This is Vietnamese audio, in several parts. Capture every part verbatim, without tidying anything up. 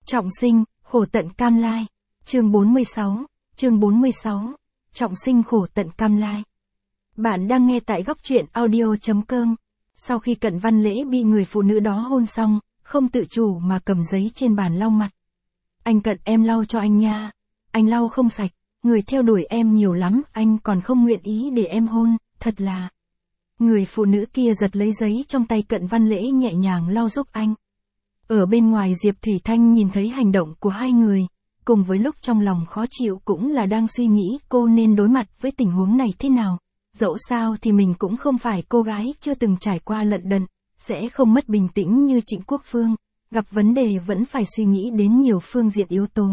Trọng sinh, khổ tận cam lai. Chương bốn mươi sáu, chương bốn mươi sáu. Trọng sinh khổ tận cam lai. Bạn đang nghe tại góc truyện audio chấm com. Sau khi Cận Văn Lễ bị người phụ nữ đó hôn xong, không tự chủ mà cầm giấy trên bàn lau mặt. Anh Cận, em lau cho anh nha. Anh lau không sạch, người theo đuổi em nhiều lắm, anh còn không nguyện ý để em hôn, thật là. Người phụ nữ kia giật lấy giấy trong tay Cận Văn Lễ nhẹ nhàng lau giúp anh. Ở bên ngoài Diệp Thủy Thanh nhìn thấy hành động của hai người, cùng với lúc trong lòng khó chịu cũng là đang suy nghĩ cô nên đối mặt với tình huống này thế nào. Dẫu sao thì mình cũng không phải cô gái chưa từng trải qua lận đận, sẽ không mất bình tĩnh như Trịnh Quốc Phương, gặp vấn đề vẫn phải suy nghĩ đến nhiều phương diện yếu tố.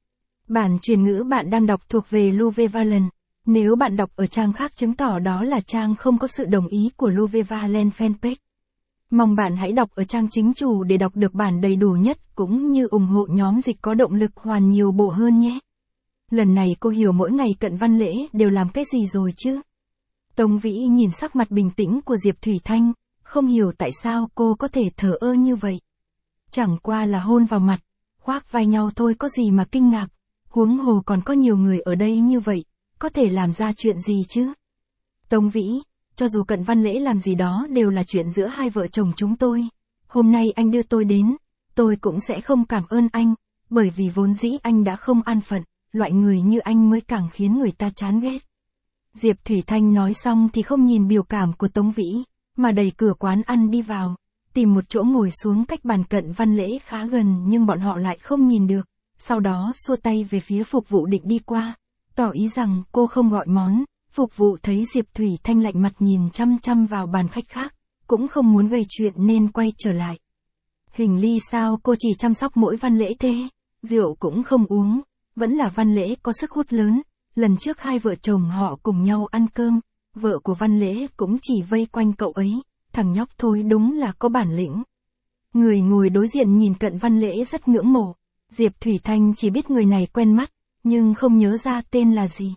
Bản truyền ngữ bạn đang đọc thuộc về Louve Valen. Nếu bạn đọc ở trang khác chứng tỏ đó là trang không có sự đồng ý của Louve Valen fanpage. Mong bạn hãy đọc ở trang chính chủ để đọc được bản đầy đủ nhất cũng như ủng hộ nhóm dịch có động lực hoàn nhiều bộ hơn nhé. Lần này cô hiểu mỗi ngày Cận Văn Lễ đều làm cái gì rồi chứ? Tống Vĩ nhìn sắc mặt bình tĩnh của Diệp Thủy Thanh, không hiểu tại sao cô có thể thờ ơ như vậy. Chẳng qua là hôn vào mặt, khoác vai nhau thôi có gì mà kinh ngạc, huống hồ còn có nhiều người ở đây như vậy, có thể làm ra chuyện gì chứ? Tống Vĩ, cho dù Cận Văn Lễ làm gì đó đều là chuyện giữa hai vợ chồng chúng tôi. Hôm nay anh đưa tôi đến, tôi cũng sẽ không cảm ơn anh, bởi vì vốn dĩ anh đã không an phận, loại người như anh mới càng khiến người ta chán ghét. Diệp Thủy Thanh nói xong thì không nhìn biểu cảm của Tống Vĩ, mà đẩy cửa quán ăn đi vào, tìm một chỗ ngồi xuống cách bàn Cận Văn Lễ khá gần nhưng bọn họ lại không nhìn được, sau đó xua tay về phía phục vụ định đi qua, tỏ ý rằng cô không gọi món. Phục vụ thấy Diệp Thủy Thanh lạnh mặt nhìn chăm chăm vào bàn khách khác, cũng không muốn gây chuyện nên quay trở lại. Hình ly sao cô chỉ chăm sóc mỗi Văn Lễ thế, rượu cũng không uống, vẫn là Văn Lễ có sức hút lớn, lần trước hai vợ chồng họ cùng nhau ăn cơm, vợ của Văn Lễ cũng chỉ vây quanh cậu ấy, thằng nhóc thôi đúng là có bản lĩnh. Người ngồi đối diện nhìn Cận Văn Lễ rất ngưỡng mộ, Diệp Thủy Thanh chỉ biết người này quen mắt, nhưng không nhớ ra tên là gì.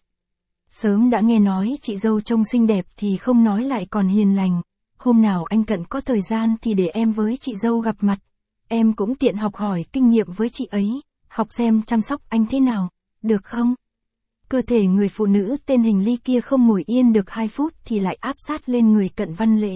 Sớm đã nghe nói chị dâu trông xinh đẹp thì không nói lại còn hiền lành, hôm nào anh Cận có thời gian thì để em với chị dâu gặp mặt, em cũng tiện học hỏi kinh nghiệm với chị ấy, học xem chăm sóc anh thế nào, được không? Cơ thể người phụ nữ tên Hình Ly kia không ngồi yên được hai phút thì lại áp sát lên người Cận Văn Lễ.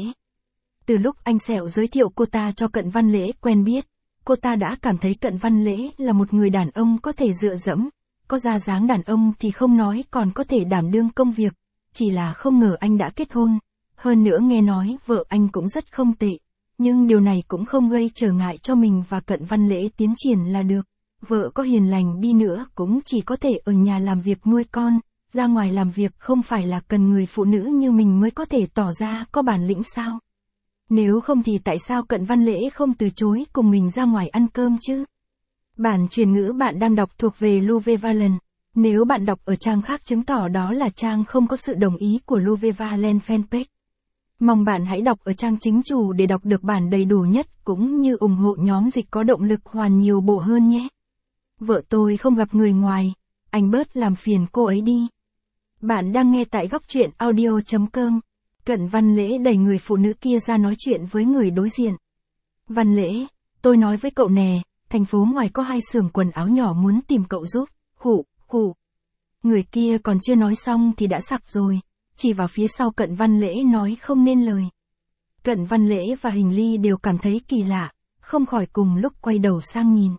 Từ lúc anh Sẹo giới thiệu cô ta cho Cận Văn Lễ quen biết, cô ta đã cảm thấy Cận Văn Lễ là một người đàn ông có thể dựa dẫm. Có ra dáng đàn ông thì không nói còn có thể đảm đương công việc, chỉ là không ngờ anh đã kết hôn, hơn nữa nghe nói vợ anh cũng rất không tệ, nhưng điều này cũng không gây trở ngại cho mình và Cận Văn Lễ tiến triển là được, vợ có hiền lành đi nữa cũng chỉ có thể ở nhà làm việc nuôi con, ra ngoài làm việc không phải là cần người phụ nữ như mình mới có thể tỏ ra có bản lĩnh sao? Nếu không thì tại sao Cận Văn Lễ không từ chối cùng mình ra ngoài ăn cơm chứ? Bản truyền ngữ bạn đang đọc thuộc về Louve Valen. Nếu bạn đọc ở trang khác chứng tỏ đó là trang không có sự đồng ý của Louve Valen fanpage. Mong bạn hãy đọc ở trang chính chủ để đọc được bản đầy đủ nhất cũng như ủng hộ nhóm dịch có động lực hoàn nhiều bộ hơn nhé. Vợ tôi không gặp người ngoài, anh bớt làm phiền cô ấy đi. Bạn đang nghe tại góc truyện audio chấm com. Cận Văn Lễ đẩy người phụ nữ kia ra nói chuyện với người đối diện. Văn Lễ, tôi nói với cậu nè. Thành phố ngoài có hai xưởng quần áo nhỏ muốn tìm cậu giúp, khụ, khụ. Người kia còn chưa nói xong thì đã sặc rồi, chỉ vào phía sau Cận Văn Lễ nói không nên lời. Cận Văn Lễ và Hình Ly đều cảm thấy kỳ lạ, không khỏi cùng lúc quay đầu sang nhìn.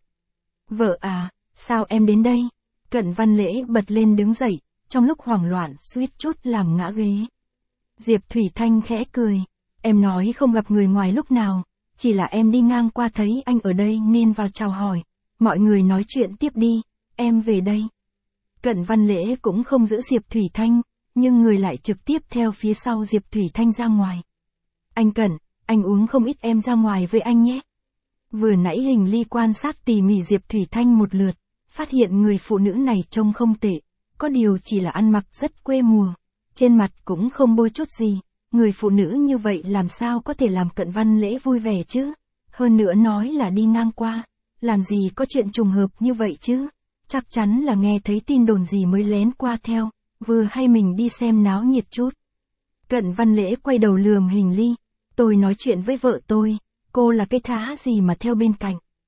Vợ à, sao em đến đây? Cận Văn Lễ bật lên đứng dậy, trong lúc hoảng loạn suýt chút làm ngã ghế. Diệp Thủy Thanh khẽ cười, em nói không gặp người ngoài lúc nào. Chỉ là em đi ngang qua thấy anh ở đây nên vào chào hỏi, mọi người nói chuyện tiếp đi, em về đây. Cận Văn Lễ cũng không giữ Diệp Thủy Thanh, nhưng người lại trực tiếp theo phía sau Diệp Thủy Thanh ra ngoài. Anh Cận, anh uống không ít em ra ngoài với anh nhé. Vừa nãy Hình Ly quan sát tỉ mỉ Diệp Thủy Thanh một lượt, phát hiện người phụ nữ này trông không tệ, có điều chỉ là ăn mặc rất quê mùa, trên mặt cũng không bôi chút gì. Người phụ nữ như vậy làm sao có thể làm Cận Văn Lễ vui vẻ chứ? Hơn nữa nói là đi ngang qua, làm gì có chuyện trùng hợp như vậy chứ? Chắc chắn là nghe thấy tin đồn gì mới lén qua theo, vừa hay mình đi xem náo nhiệt chút. Cận Văn Lễ quay đầu lườm Hình Ly, tôi nói chuyện với vợ tôi, cô là cái thá gì mà theo bên cạnh.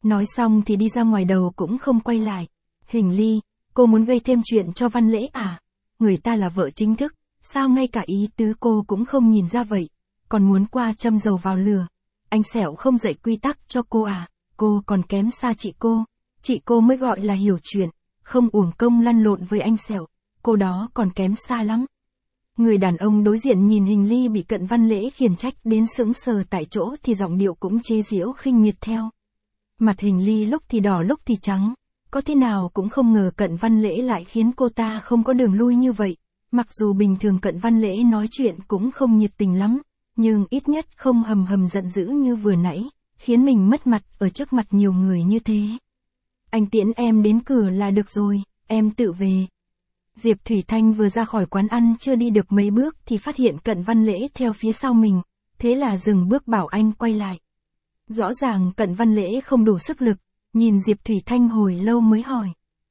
Nói xong thì đi ra ngoài, đầu cũng không quay lại. Hình Ly, cô muốn gây thêm chuyện cho Văn Lễ à? Người ta là vợ chính thức, sao ngay cả ý tứ cô cũng không nhìn ra vậy, còn muốn qua châm dầu vào lửa. Anh Sẹo không dạy quy tắc cho cô à? Cô còn kém xa chị cô, chị cô mới gọi là hiểu chuyện, không uổng công lăn lộn với anh Sẹo, cô đó còn kém xa lắm. Người đàn ông đối diện nhìn Hình Ly bị Cận Văn Lễ khiển trách đến sững sờ tại chỗ thì giọng điệu cũng chế giễu khinh miệt theo. Mặt Hình Ly lúc thì đỏ lúc thì trắng, có thế nào cũng không ngờ Cận Văn Lễ lại khiến cô ta không có đường lui như vậy. Mặc dù bình thường Cận Văn Lễ nói chuyện cũng không nhiệt tình lắm, nhưng ít nhất không hầm hầm giận dữ như vừa nãy, khiến mình mất mặt ở trước mặt nhiều người như thế. Anh tiễn em đến cửa là được rồi, em tự về. Diệp Thủy Thanh vừa ra khỏi quán ăn chưa đi được mấy bước thì phát hiện Cận Văn Lễ theo phía sau mình, thế là dừng bước bảo anh quay lại. Rõ ràng Cận Văn Lễ không đủ sức lực, nhìn Diệp Thủy Thanh hồi lâu mới hỏi.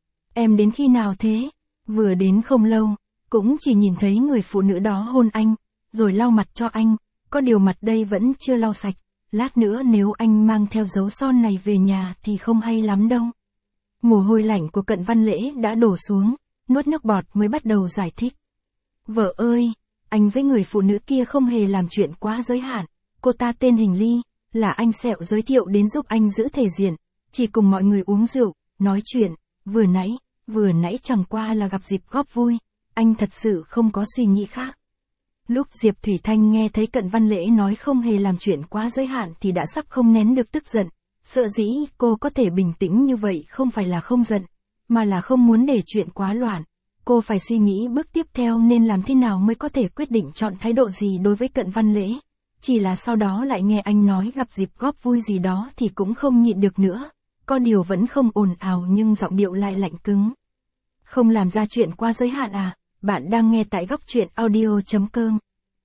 Em đến khi nào thế? Vừa đến không lâu, cũng chỉ nhìn thấy người phụ nữ đó hôn anh, rồi lau mặt cho anh, có điều mặt đây vẫn chưa lau sạch, lát nữa nếu anh mang theo dấu son này về nhà thì không hay lắm đâu. Mồ hôi lạnh của Cận Văn Lễ đã đổ xuống, nuốt nước bọt mới bắt đầu giải thích. Vợ ơi, anh với người phụ nữ kia không hề làm chuyện quá giới hạn, cô ta tên Hình Ly, là anh Sẹo giới thiệu đến giúp anh giữ thể diện, chỉ cùng mọi người uống rượu, nói chuyện, vừa nãy, vừa nãy chẳng qua là gặp dịp góp vui, anh thật sự không có suy nghĩ khác. Lúc Diệp Thủy Thanh nghe thấy Cận Văn Lễ nói không hề làm chuyện quá giới hạn thì đã sắp không nén được tức giận, sợ dĩ cô có thể bình tĩnh như vậy không phải là không giận, mà là không muốn để chuyện quá loạn. Cô phải suy nghĩ bước tiếp theo nên làm thế nào mới có thể quyết định chọn thái độ gì đối với Cận Văn Lễ. Chỉ là sau đó lại nghe anh nói gặp dịp góp vui gì đó thì cũng không nhịn được nữa. Có điều vẫn không ồn ào nhưng giọng điệu lại lạnh cứng. Không làm ra chuyện qua giới hạn à? Bạn đang nghe tại góc truyện audio chấm com.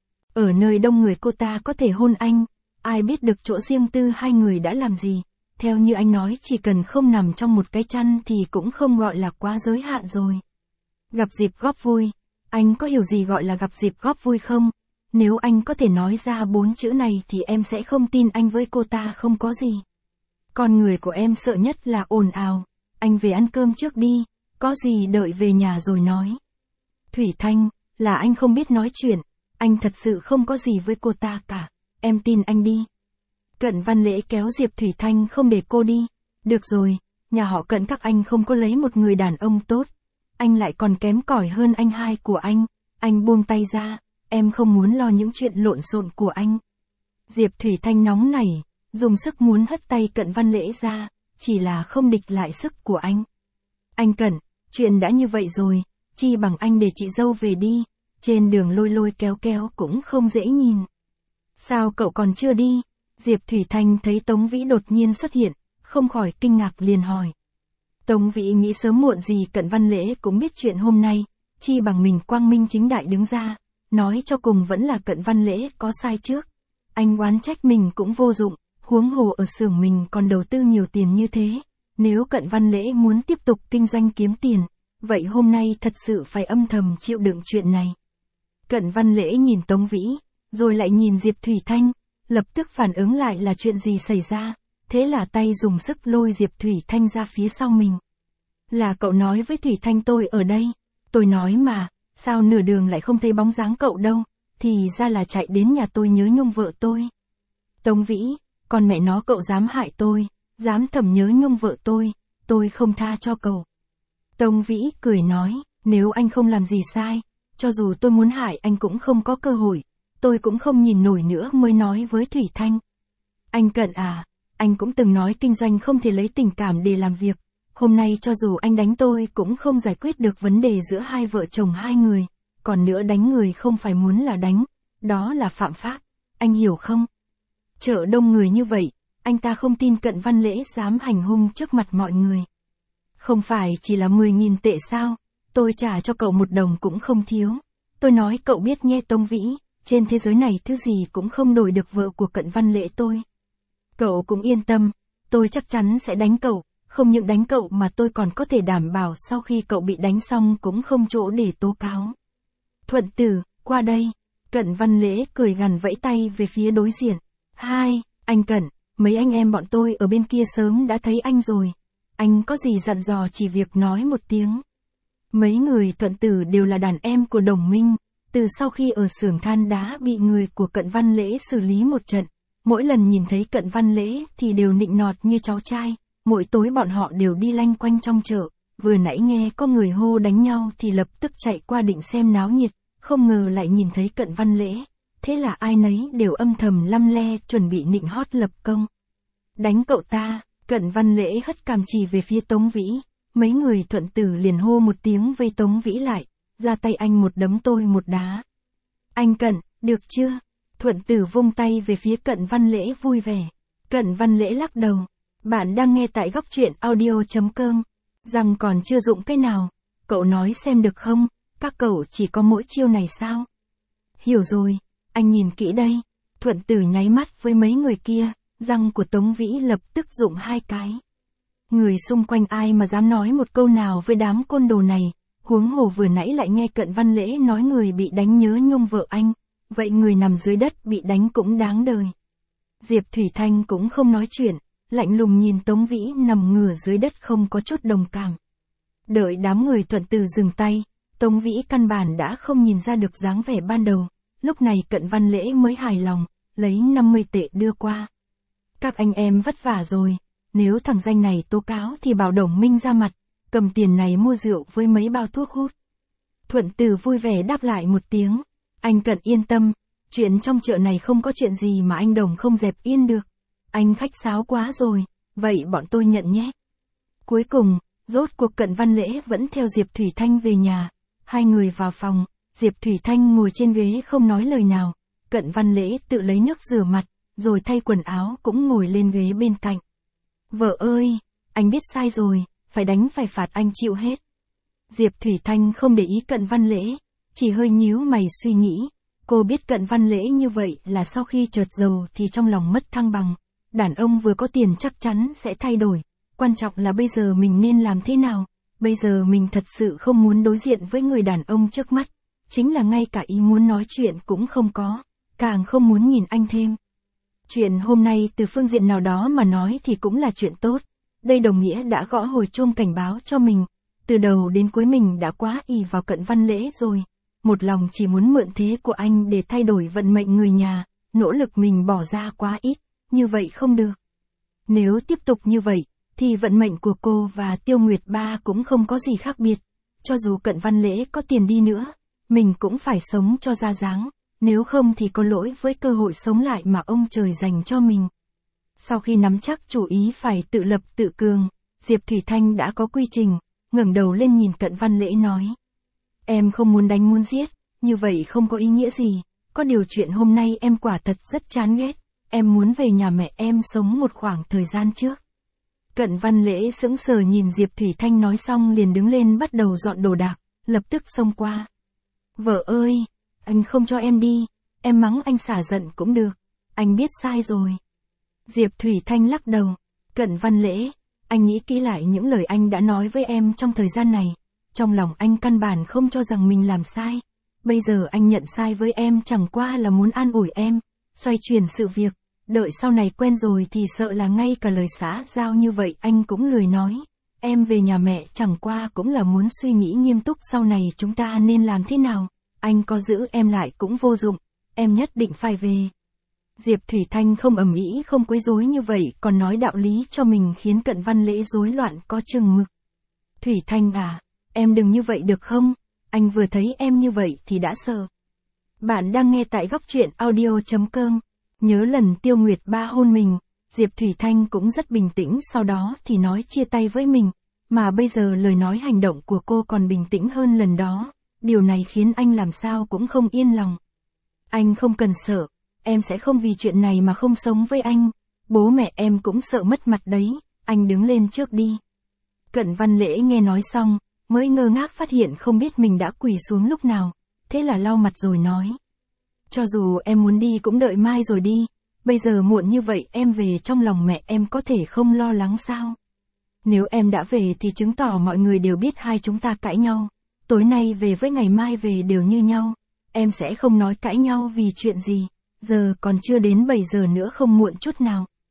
Ở nơi đông người cô ta có thể hôn anh, ai biết được chỗ riêng tư hai người đã làm gì. Theo như anh nói chỉ cần không nằm trong một cái chăn thì cũng không gọi là quá giới hạn rồi. Gặp dịp góp vui, anh có hiểu gì gọi là gặp dịp góp vui không? Nếu anh có thể nói ra bốn chữ này thì em sẽ không tin anh với cô ta không có gì. Con người của em sợ nhất là ồn ào, anh về ăn cơm trước đi, có gì đợi về nhà rồi nói. Thủy Thanh, là anh không biết nói chuyện, anh thật sự không có gì với cô ta cả, em tin anh đi. Cận Văn Lễ kéo Diệp Thủy Thanh không để cô đi. Được rồi, nhà họ Cận các anh không có lấy một người đàn ông tốt, anh lại còn kém cỏi hơn anh hai của anh, anh buông tay ra, em không muốn lo những chuyện lộn xộn của anh. Diệp Thủy Thanh nóng nảy, dùng sức muốn hất tay Cận Văn Lễ ra, chỉ là không địch lại sức của anh. Anh Cận, chuyện đã như vậy rồi, chi bằng anh để chị dâu về đi, trên đường lôi lôi kéo kéo cũng không dễ nhìn. Sao cậu còn chưa đi? Diệp Thủy Thanh thấy Tống Vĩ đột nhiên xuất hiện, không khỏi kinh ngạc liền hỏi. Tống Vĩ nghĩ sớm muộn gì Cận Văn Lễ cũng biết chuyện hôm nay, chi bằng mình quang minh chính đại đứng ra, nói cho cùng vẫn là Cận Văn Lễ có sai trước. Anh oán trách mình cũng vô dụng, huống hồ ở xưởng mình còn đầu tư nhiều tiền như thế, nếu Cận Văn Lễ muốn tiếp tục kinh doanh kiếm tiền, vậy hôm nay thật sự phải âm thầm chịu đựng chuyện này. Cận Văn Lễ nhìn Tống Vĩ, rồi lại nhìn Diệp Thủy Thanh, lập tức phản ứng lại là chuyện gì xảy ra, thế là tay dùng sức lôi Diệp Thủy Thanh ra phía sau mình. Là cậu nói với Thủy Thanh tôi ở đây, tôi nói mà, sao nửa đường lại không thấy bóng dáng cậu đâu, thì ra là chạy đến nhà tôi nhớ nhung vợ tôi. Tống Vĩ, con mẹ nó cậu dám hại tôi, dám thầm nhớ nhung vợ tôi, tôi không tha cho cậu. Tống Vĩ cười nói, nếu anh không làm gì sai, cho dù tôi muốn hại anh cũng không có cơ hội, tôi cũng không nhìn nổi nữa mới nói với Thủy Thanh. Anh Cận à, anh cũng từng nói kinh doanh không thể lấy tình cảm để làm việc, hôm nay cho dù anh đánh tôi cũng không giải quyết được vấn đề giữa hai vợ chồng hai người, còn nữa đánh người không phải muốn là đánh, đó là phạm pháp, anh hiểu không? Chợ đông người như vậy, anh ta không tin Cận Văn Lễ dám hành hung trước mặt mọi người. Không phải chỉ là mười nghìn tệ sao, tôi trả cho cậu một đồng cũng không thiếu. Tôi nói cậu biết nhé Tống Vĩ, trên thế giới này thứ gì cũng không đổi được vợ của Cận Văn Lễ tôi. Cậu cũng yên tâm, tôi chắc chắn sẽ đánh cậu, không những đánh cậu mà tôi còn có thể đảm bảo sau khi cậu bị đánh xong cũng không chỗ để tố cáo. Thuận tử, qua đây. Cận Văn Lễ cười gằn vẫy tay về phía đối diện. Hai, anh Cận, mấy anh em bọn tôi ở bên kia sớm đã thấy anh rồi. Anh có gì dặn dò chỉ việc nói một tiếng. Mấy người Thuận Tử đều là đàn em của Đồng Minh, từ sau khi ở xưởng than đá bị người của Cận Văn Lễ xử lý một trận, mỗi lần nhìn thấy Cận Văn Lễ thì đều nịnh nọt như cháu trai, mỗi tối bọn họ đều đi lanh quanh trong chợ, vừa nãy nghe có người hô đánh nhau thì lập tức chạy qua định xem náo nhiệt, không ngờ lại nhìn thấy Cận Văn Lễ, thế là ai nấy đều âm thầm lăm le chuẩn bị nịnh hót lập công. Đánh cậu ta, Cận Văn Lễ hất cằm chỉ về phía Tống Vĩ, mấy người Thuận Tử liền hô một tiếng vây Tống Vĩ lại, ra tay anh một đấm tôi một đá. Anh Cận, được chưa? Thuận Tử vung tay về phía Cận Văn Lễ vui vẻ. Cận Văn Lễ lắc đầu. Bạn đang nghe tại góc truyện audio.com. Rằng còn chưa dụng cái nào. Cậu nói xem được không? Các cậu chỉ có mỗi chiêu này sao? Hiểu rồi, anh nhìn kỹ đây. Thuận Tử nháy mắt với mấy người kia, răng của Tống Vĩ lập tức dụng hai cái. Người xung quanh ai mà dám nói một câu nào với đám côn đồ này, huống hồ vừa nãy lại nghe Cận Văn Lễ nói người bị đánh nhớ nhung vợ anh, vậy người nằm dưới đất bị đánh cũng đáng đời. Diệp Thủy Thanh cũng không nói chuyện, lạnh lùng nhìn Tống Vĩ nằm ngửa dưới đất không có chút đồng cảm. Đợi đám người Thuận Tử dừng tay, Tống Vĩ căn bản đã không nhìn ra được dáng vẻ ban đầu, lúc này Cận Văn Lễ mới hài lòng, lấy năm mươi tệ đưa qua. Các anh em vất vả rồi, nếu thằng danh này tố cáo thì bảo Đồng Minh ra mặt, cầm tiền này mua rượu với mấy bao thuốc hút. Thuận Tử vui vẻ đáp lại một tiếng, anh Cận yên tâm, chuyện trong chợ này không có chuyện gì mà anh Đồng không dẹp yên được. Anh khách sáo quá rồi, vậy bọn tôi nhận nhé. Cuối cùng, rốt cuộc Cận Văn Lễ vẫn theo Diệp Thủy Thanh về nhà. Hai người vào phòng, Diệp Thủy Thanh ngồi trên ghế không nói lời nào. Cận Văn Lễ tự lấy nước rửa mặt, rồi thay quần áo cũng ngồi lên ghế bên cạnh. Vợ ơi, anh biết sai rồi, phải đánh phải phạt anh chịu hết. Diệp Thủy Thanh không để ý Cận Văn Lễ, chỉ hơi nhíu mày suy nghĩ. Cô biết Cận Văn Lễ như vậy là sau khi chợt giàu thì trong lòng mất thăng bằng. Đàn ông vừa có tiền chắc chắn sẽ thay đổi, quan trọng là bây giờ mình nên làm thế nào, bây giờ mình thật sự không muốn đối diện với người đàn ông trước mắt, chính là ngay cả ý muốn nói chuyện cũng không có, càng không muốn nhìn anh thêm. Chuyện hôm nay từ phương diện nào đó mà nói thì cũng là chuyện tốt, đây đồng nghĩa đã gõ hồi chuông cảnh báo cho mình, từ đầu đến cuối mình đã quá ỷ vào Cận Văn Lễ rồi, một lòng chỉ muốn mượn thế của anh để thay đổi vận mệnh người nhà, nỗ lực mình bỏ ra quá ít. Như vậy không được. Nếu tiếp tục như vậy, thì vận mệnh của cô và Tiêu Nguyệt Ba cũng không có gì khác biệt. Cho dù Cận Văn Lễ có tiền đi nữa, mình cũng phải sống cho ra dáng, nếu không thì có lỗi với cơ hội sống lại mà ông trời dành cho mình. Sau khi nắm chắc chủ ý phải tự lập tự cường, Diệp Thủy Thanh đã có quy trình, ngẩng đầu lên nhìn Cận Văn Lễ nói. Em không muốn đánh muốn giết, như vậy không có ý nghĩa gì, có điều chuyện hôm nay em quả thật rất chán ghét. Em muốn về nhà mẹ em sống một khoảng thời gian trước. Cận Văn Lễ sững sờ nhìn Diệp Thủy Thanh nói xong liền đứng lên bắt đầu dọn đồ đạc, lập tức xông qua. Vợ ơi, anh không cho em đi, em mắng anh xả giận cũng được, anh biết sai rồi. Diệp Thủy Thanh lắc đầu, Cận Văn Lễ, anh nghĩ kỹ lại những lời anh đã nói với em trong thời gian này, trong lòng anh căn bản không cho rằng mình làm sai. Bây giờ anh nhận sai với em chẳng qua là muốn an ủi em, xoay chuyển sự việc. Đợi sau này quen rồi thì sợ là ngay cả lời xã giao như vậy anh cũng lười nói. Em về nhà mẹ chẳng qua cũng là muốn suy nghĩ nghiêm túc sau này chúng ta nên làm thế nào. Anh có giữ em lại cũng vô dụng. Em nhất định phải về. Diệp Thủy Thanh không ầm ĩ không quấy rối như vậy còn nói đạo lý cho mình khiến Cận Văn Lễ rối loạn có chừng mực. Thủy Thanh à, em đừng như vậy được không? Anh vừa thấy em như vậy thì đã sợ. Bạn đang nghe tại góc truyện audio.com. Nhớ lần Tiêu Nguyệt Ba hôn mình, Diệp Thủy Thanh cũng rất bình tĩnh sau đó thì nói chia tay với mình, mà bây giờ lời nói hành động của cô còn bình tĩnh hơn lần đó, điều này khiến anh làm sao cũng không yên lòng. Anh không cần sợ, em sẽ không vì chuyện này mà không sống với anh, bố mẹ em cũng sợ mất mặt đấy, anh đứng lên trước đi. Cận Văn Lễ nghe nói xong, mới ngơ ngác phát hiện không biết mình đã quỳ xuống lúc nào, thế là lau mặt rồi nói. Cho dù em muốn đi cũng đợi mai rồi đi, bây giờ muộn như vậy em về trong lòng mẹ em có thể không lo lắng sao? Nếu em đã về thì chứng tỏ mọi người đều biết hai chúng ta cãi nhau, tối nay về với ngày mai về đều như nhau, em sẽ không nói cãi nhau vì chuyện gì, giờ còn chưa đến bảy giờ nữa không muộn chút nào.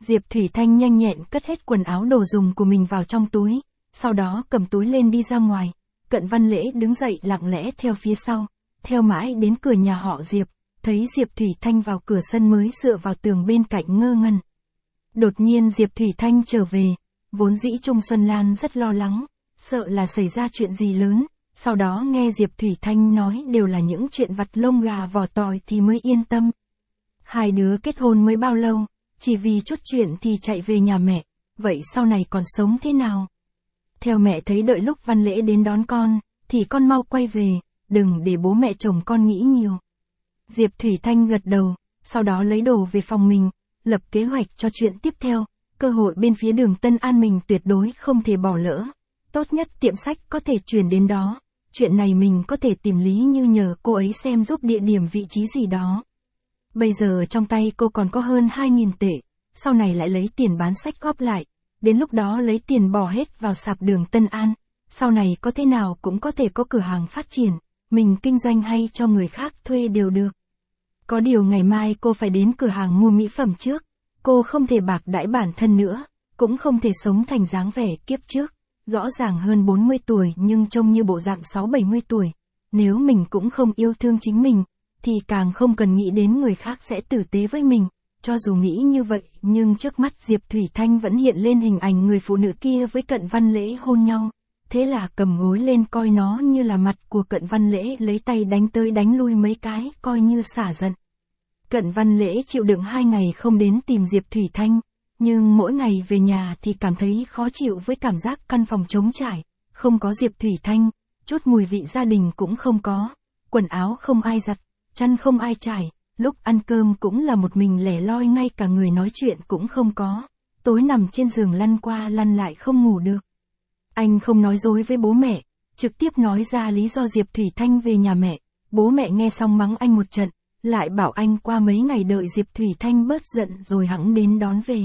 Diệp Thủy Thanh nhanh nhẹn cất hết quần áo đồ dùng của mình vào trong túi, sau đó cầm túi lên đi ra ngoài. Cận Văn Lễ đứng dậy lặng lẽ theo phía sau, theo mãi đến cửa nhà họ Diệp, thấy Diệp Thủy Thanh vào cửa sân mới dựa vào tường bên cạnh ngơ ngẩn. Đột nhiên Diệp Thủy Thanh trở về, vốn dĩ Trung Xuân Lan rất lo lắng, sợ là xảy ra chuyện gì lớn, sau đó nghe Diệp Thủy Thanh nói đều là những chuyện vặt lông gà vỏ tỏi thì mới yên tâm. Hai đứa kết hôn mới bao lâu, chỉ vì chút chuyện thì chạy về nhà mẹ, vậy sau này còn sống thế nào? Theo mẹ thấy đợi lúc Văn Lễ đến đón con, thì con mau quay về, đừng để bố mẹ chồng con nghĩ nhiều. Diệp Thủy Thanh gật đầu, sau đó lấy đồ về phòng mình, lập kế hoạch cho chuyện tiếp theo, cơ hội bên phía đường Tân An mình tuyệt đối không thể bỏ lỡ. Tốt nhất tiệm sách có thể chuyển đến đó, chuyện này mình có thể tìm Lý Như nhờ cô ấy xem giúp địa điểm vị trí gì đó. Bây giờ trong tay cô còn có hơn hai nghìn tệ, sau này lại lấy tiền bán sách góp lại, đến lúc đó lấy tiền bỏ hết vào sạp đường Tân An, sau này có thế nào cũng có thể có cửa hàng phát triển, mình kinh doanh hay cho người khác thuê đều được. Có điều ngày mai cô phải đến cửa hàng mua mỹ phẩm trước, cô không thể bạc đãi bản thân nữa, cũng không thể sống thành dáng vẻ kiếp trước, rõ ràng hơn bốn mươi tuổi nhưng trông như bộ dạng sáu bảy mươi tuổi, nếu mình cũng không yêu thương chính mình, thì càng không cần nghĩ đến người khác sẽ tử tế với mình. Cho dù nghĩ như vậy, nhưng trước mắt Diệp Thủy Thanh vẫn hiện lên hình ảnh người phụ nữ kia với Cận Văn Lễ hôn nhau. Thế là cầm gối lên coi nó như là mặt của Cận Văn Lễ, lấy tay đánh tới đánh lui mấy cái, coi như xả giận. Cận Văn Lễ chịu đựng hai ngày không đến tìm Diệp Thủy Thanh, nhưng mỗi ngày về nhà thì cảm thấy khó chịu với cảm giác căn phòng trống trải, không có Diệp Thủy Thanh, chút mùi vị gia đình cũng không có, quần áo không ai giặt, chăn không ai trải. Lúc ăn cơm cũng là một mình lẻ loi, ngay cả người nói chuyện cũng không có. Tối nằm trên giường lăn qua lăn lại không ngủ được. Anh không nói dối với bố mẹ, trực tiếp nói ra lý do Diệp Thủy Thanh về nhà mẹ. Bố mẹ nghe xong mắng anh một trận, lại bảo anh qua mấy ngày đợi Diệp Thủy Thanh bớt giận rồi hẵng đến đón về.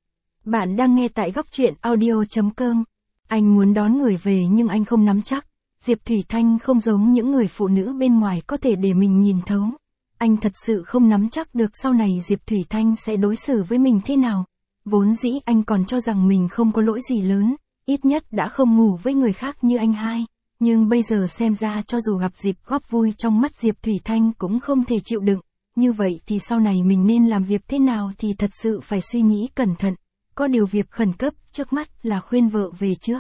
Bạn đang nghe tại góc truyện audio chấm com. Anh muốn đón người về nhưng anh không nắm chắc. Diệp Thủy Thanh không giống những người phụ nữ bên ngoài có thể để mình nhìn thấu. Anh thật sự không nắm chắc được sau này Diệp Thủy Thanh sẽ đối xử với mình thế nào. Vốn dĩ anh còn cho rằng mình không có lỗi gì lớn, ít nhất đã không ngủ với người khác như anh hai. Nhưng bây giờ xem ra cho dù gặp dịp góp vui trong mắt Diệp Thủy Thanh cũng không thể chịu đựng. Như vậy thì sau này mình nên làm việc thế nào thì thật sự phải suy nghĩ cẩn thận. Có điều việc khẩn cấp trước mắt là khuyên vợ về trước.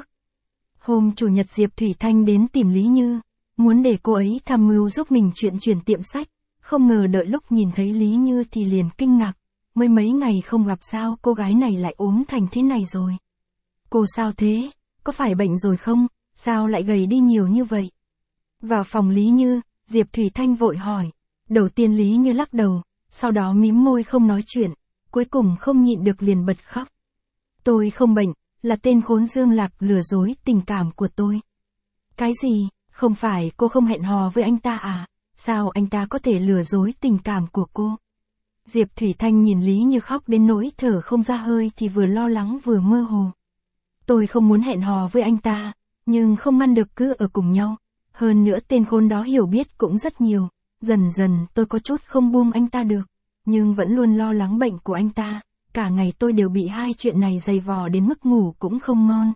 Hôm Chủ nhật Diệp Thủy Thanh đến tìm Lý Như, muốn để cô ấy tham mưu giúp mình chuyện chuyển tiệm sách. Không ngờ đợi lúc nhìn thấy Lý Như thì liền kinh ngạc, mới mấy ngày không gặp sao cô gái này lại ốm thành thế này rồi. Cô sao thế, có phải bệnh rồi không, sao lại gầy đi nhiều như vậy? Vào phòng Lý Như, Diệp Thủy Thanh vội hỏi, đầu tiên Lý Như lắc đầu, sau đó mím môi không nói chuyện, cuối cùng không nhịn được liền bật khóc. Tôi không bệnh, là tên khốn Dương Lạc lừa dối tình cảm của tôi. Cái gì, không phải cô không hẹn hò với anh ta à? Sao anh ta có thể lừa dối tình cảm của cô? Diệp Thủy Thanh nhìn Lý Như khóc đến nỗi thở không ra hơi thì vừa lo lắng vừa mơ hồ. Tôi không muốn hẹn hò với anh ta, nhưng không ngăn được cứ ở cùng nhau. Hơn nữa tên khốn đó hiểu biết cũng rất nhiều. Dần dần tôi có chút không buông anh ta được, nhưng vẫn luôn lo lắng bệnh của anh ta. Cả ngày tôi đều bị hai chuyện này dày vò đến mức ngủ cũng không ngon.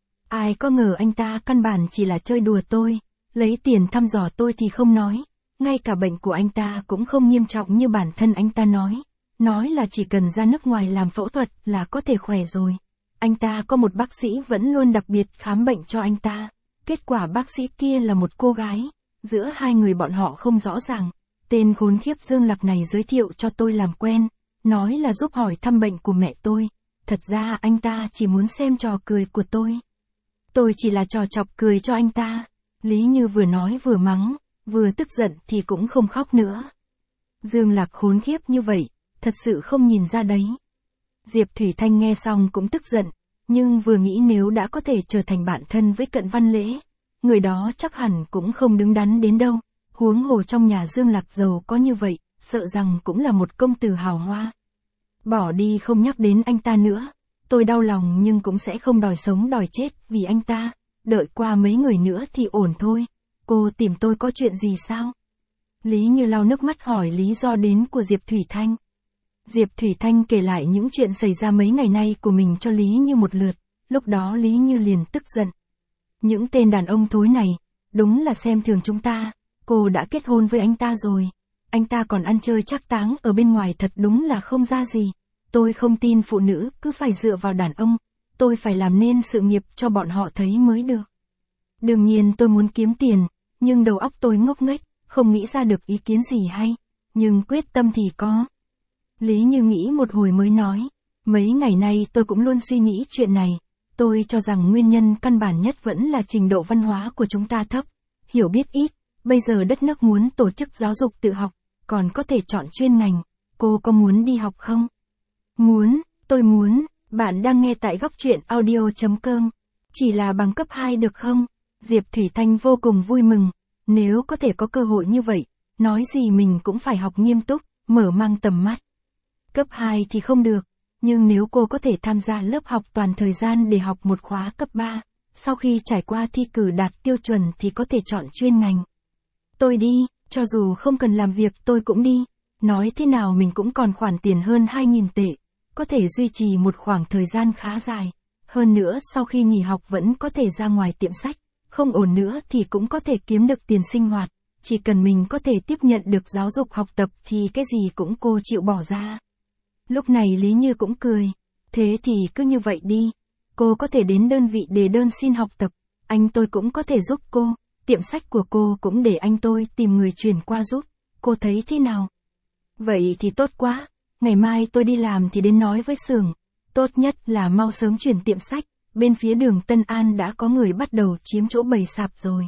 Ai có ngờ anh ta căn bản chỉ là chơi đùa tôi, lấy tiền thăm dò tôi thì không nói. Ngay cả bệnh của anh ta cũng không nghiêm trọng như bản thân anh ta nói. Nói là chỉ cần ra nước ngoài làm phẫu thuật là có thể khỏe rồi. Anh ta có một bác sĩ vẫn luôn đặc biệt khám bệnh cho anh ta. Kết quả bác sĩ kia là một cô gái. Giữa hai người bọn họ không rõ ràng. Tên khốn khiếp Dương Lạc này giới thiệu cho tôi làm quen. Nói là giúp hỏi thăm bệnh của mẹ tôi. Thật ra anh ta chỉ muốn xem trò cười của tôi. Tôi chỉ là trò chọc cười cho anh ta. Lý Như vừa nói vừa mắng. Vừa tức giận thì cũng không khóc nữa. Dương Lạc khốn khiếp như vậy, thật sự không nhìn ra đấy. Diệp Thủy Thanh nghe xong cũng tức giận, nhưng vừa nghĩ nếu đã có thể trở thành bạn thân với Cận Văn Lễ, người đó chắc hẳn cũng không đứng đắn đến đâu. Huống hồ trong nhà Dương Lạc giàu có như vậy, sợ rằng cũng là một công tử hào hoa. Bỏ đi không nhắc đến anh ta nữa, tôi đau lòng nhưng cũng sẽ không đòi sống đòi chết vì anh ta, đợi qua mấy người nữa thì ổn thôi. Cô tìm tôi có chuyện gì sao? Lý Như lau nước mắt hỏi lý do đến của Diệp Thủy Thanh. Diệp Thủy Thanh kể lại những chuyện xảy ra mấy ngày nay của mình cho Lý Như một lượt, lúc đó Lý Như liền tức giận. Những tên đàn ông thối này, đúng là xem thường chúng ta, cô đã kết hôn với anh ta rồi, anh ta còn ăn chơi trác táng ở bên ngoài thật đúng là không ra gì. Tôi không tin phụ nữ cứ phải dựa vào đàn ông, tôi phải làm nên sự nghiệp cho bọn họ thấy mới được. Đương nhiên tôi muốn kiếm tiền, nhưng đầu óc tôi ngốc nghếch, không nghĩ ra được ý kiến gì hay, nhưng quyết tâm thì có. Lý Như nghĩ một hồi mới nói, mấy ngày nay tôi cũng luôn suy nghĩ chuyện này, tôi cho rằng nguyên nhân căn bản nhất vẫn là trình độ văn hóa của chúng ta thấp, hiểu biết ít, bây giờ đất nước muốn tổ chức giáo dục tự học, còn có thể chọn chuyên ngành, cô có muốn đi học không? Muốn, tôi muốn, bạn đang nghe tại góc truyện audio chấm com, chỉ là bằng cấp hai được không? Diệp Thủy Thanh vô cùng vui mừng, nếu có thể có cơ hội như vậy, nói gì mình cũng phải học nghiêm túc, mở mang tầm mắt. Cấp hai thì không được, nhưng nếu cô có thể tham gia lớp học toàn thời gian để học một khóa cấp ba, sau khi trải qua thi cử đạt tiêu chuẩn thì có thể chọn chuyên ngành. Tôi đi, cho dù không cần làm việc tôi cũng đi, nói thế nào mình cũng còn khoản tiền hơn hai nghìn tệ, có thể duy trì một khoảng thời gian khá dài, hơn nữa sau khi nghỉ học vẫn có thể ra ngoài tiệm sách, không ổn nữa thì cũng có thể kiếm được tiền sinh hoạt, chỉ cần mình có thể tiếp nhận được giáo dục học tập thì cái gì cũng cô chịu bỏ ra. Lúc này Lý Như cũng cười, thế thì cứ như vậy đi, cô có thể đến đơn vị đề đơn xin học tập, anh tôi cũng có thể giúp cô, tiệm sách của cô cũng để anh tôi tìm người chuyển qua giúp, cô thấy thế nào? Vậy thì tốt quá, ngày mai tôi đi làm thì đến nói với xưởng, tốt nhất là mau sớm chuyển tiệm sách, bên phía đường Tân An đã có người bắt đầu chiếm chỗ bày sạp rồi.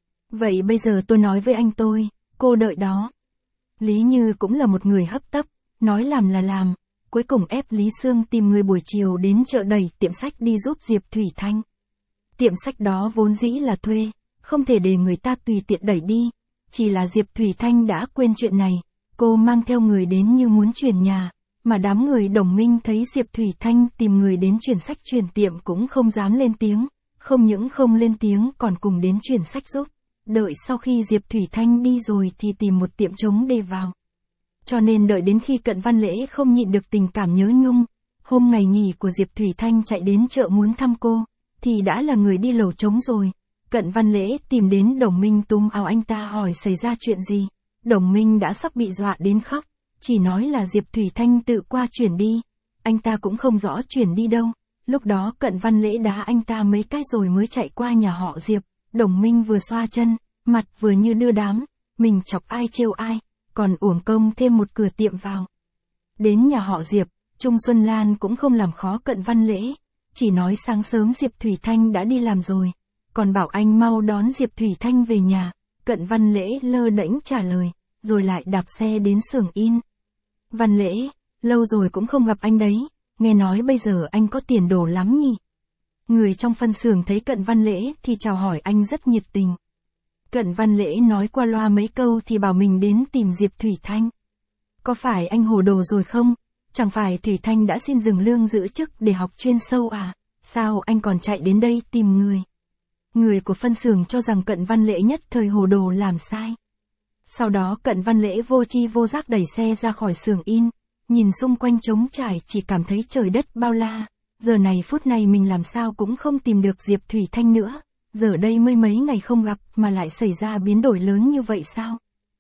Vậy bây giờ tôi nói với anh tôi, cô đợi đó. Lý Như cũng là một người hấp tấp, nói làm là làm, cuối cùng ép Lý Sương tìm người buổi chiều đến chợ đẩy tiệm sách đi giúp Diệp Thủy Thanh. Tiệm sách đó vốn dĩ là thuê, không thể để người ta tùy tiện đẩy đi, chỉ là Diệp Thủy Thanh đã quên chuyện này, cô mang theo người đến như muốn chuyển nhà, mà đám người đồng minh thấy Diệp Thủy Thanh tìm người đến chuyển sách chuyển tiệm cũng không dám lên tiếng, không những không lên tiếng còn cùng đến chuyển sách giúp, đợi sau khi Diệp Thủy Thanh đi rồi thì tìm một tiệm trống để vào. Cho nên đợi đến khi Cận Văn Lễ không nhịn được tình cảm nhớ nhung, hôm ngày nghỉ của Diệp Thủy Thanh chạy đến chợ muốn thăm cô, thì đã là người đi lầu trống rồi. Cận Văn Lễ tìm đến Đồng Minh túm áo anh ta hỏi xảy ra chuyện gì, Đồng Minh đã sắp bị dọa đến khóc, chỉ nói là Diệp Thủy Thanh tự qua chuyển đi, anh ta cũng không rõ chuyển đi đâu, lúc đó Cận Văn Lễ đá anh ta mấy cái rồi mới chạy qua nhà họ Diệp, Đồng Minh vừa xoa chân, mặt vừa như đưa đám, mình chọc ai trêu ai, còn uổng công thêm một cửa tiệm vào. Đến nhà họ Diệp, Trung Xuân Lan cũng không làm khó Cận Văn Lễ, chỉ nói sáng sớm Diệp Thủy Thanh đã đi làm rồi, còn bảo anh mau đón Diệp Thủy Thanh về nhà. Cận Văn Lễ lơ đễnh trả lời, rồi lại đạp xe đến xưởng in. Văn Lễ, lâu rồi cũng không gặp anh đấy, nghe nói bây giờ anh có tiền đồ lắm nhỉ. Người trong phân xưởng thấy Cận Văn Lễ thì chào hỏi anh rất nhiệt tình. Cận Văn Lễ nói qua loa mấy câu thì bảo mình đến tìm Diệp Thủy Thanh. Có phải anh hồ đồ rồi không? Chẳng phải Thủy Thanh đã xin dừng lương giữ chức để học chuyên sâu à? Sao anh còn chạy đến đây tìm người? Người của phân xưởng cho rằng Cận Văn Lễ nhất thời hồ đồ làm sai. Sau đó Cận Văn Lễ vô tri vô giác đẩy xe ra khỏi xưởng in, nhìn xung quanh trống trải chỉ cảm thấy trời đất bao la, giờ này phút này mình làm sao cũng không tìm được Diệp Thủy Thanh nữa, giờ đây mới mấy ngày không gặp mà lại xảy ra biến đổi lớn như vậy sao?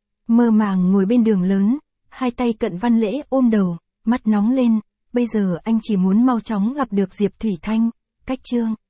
Mơ màng ngồi bên đường lớn, hai tay Cận Văn Lễ ôm đầu, mắt nóng lên, bây giờ anh chỉ muốn mau chóng gặp được Diệp Thủy Thanh, cách chương.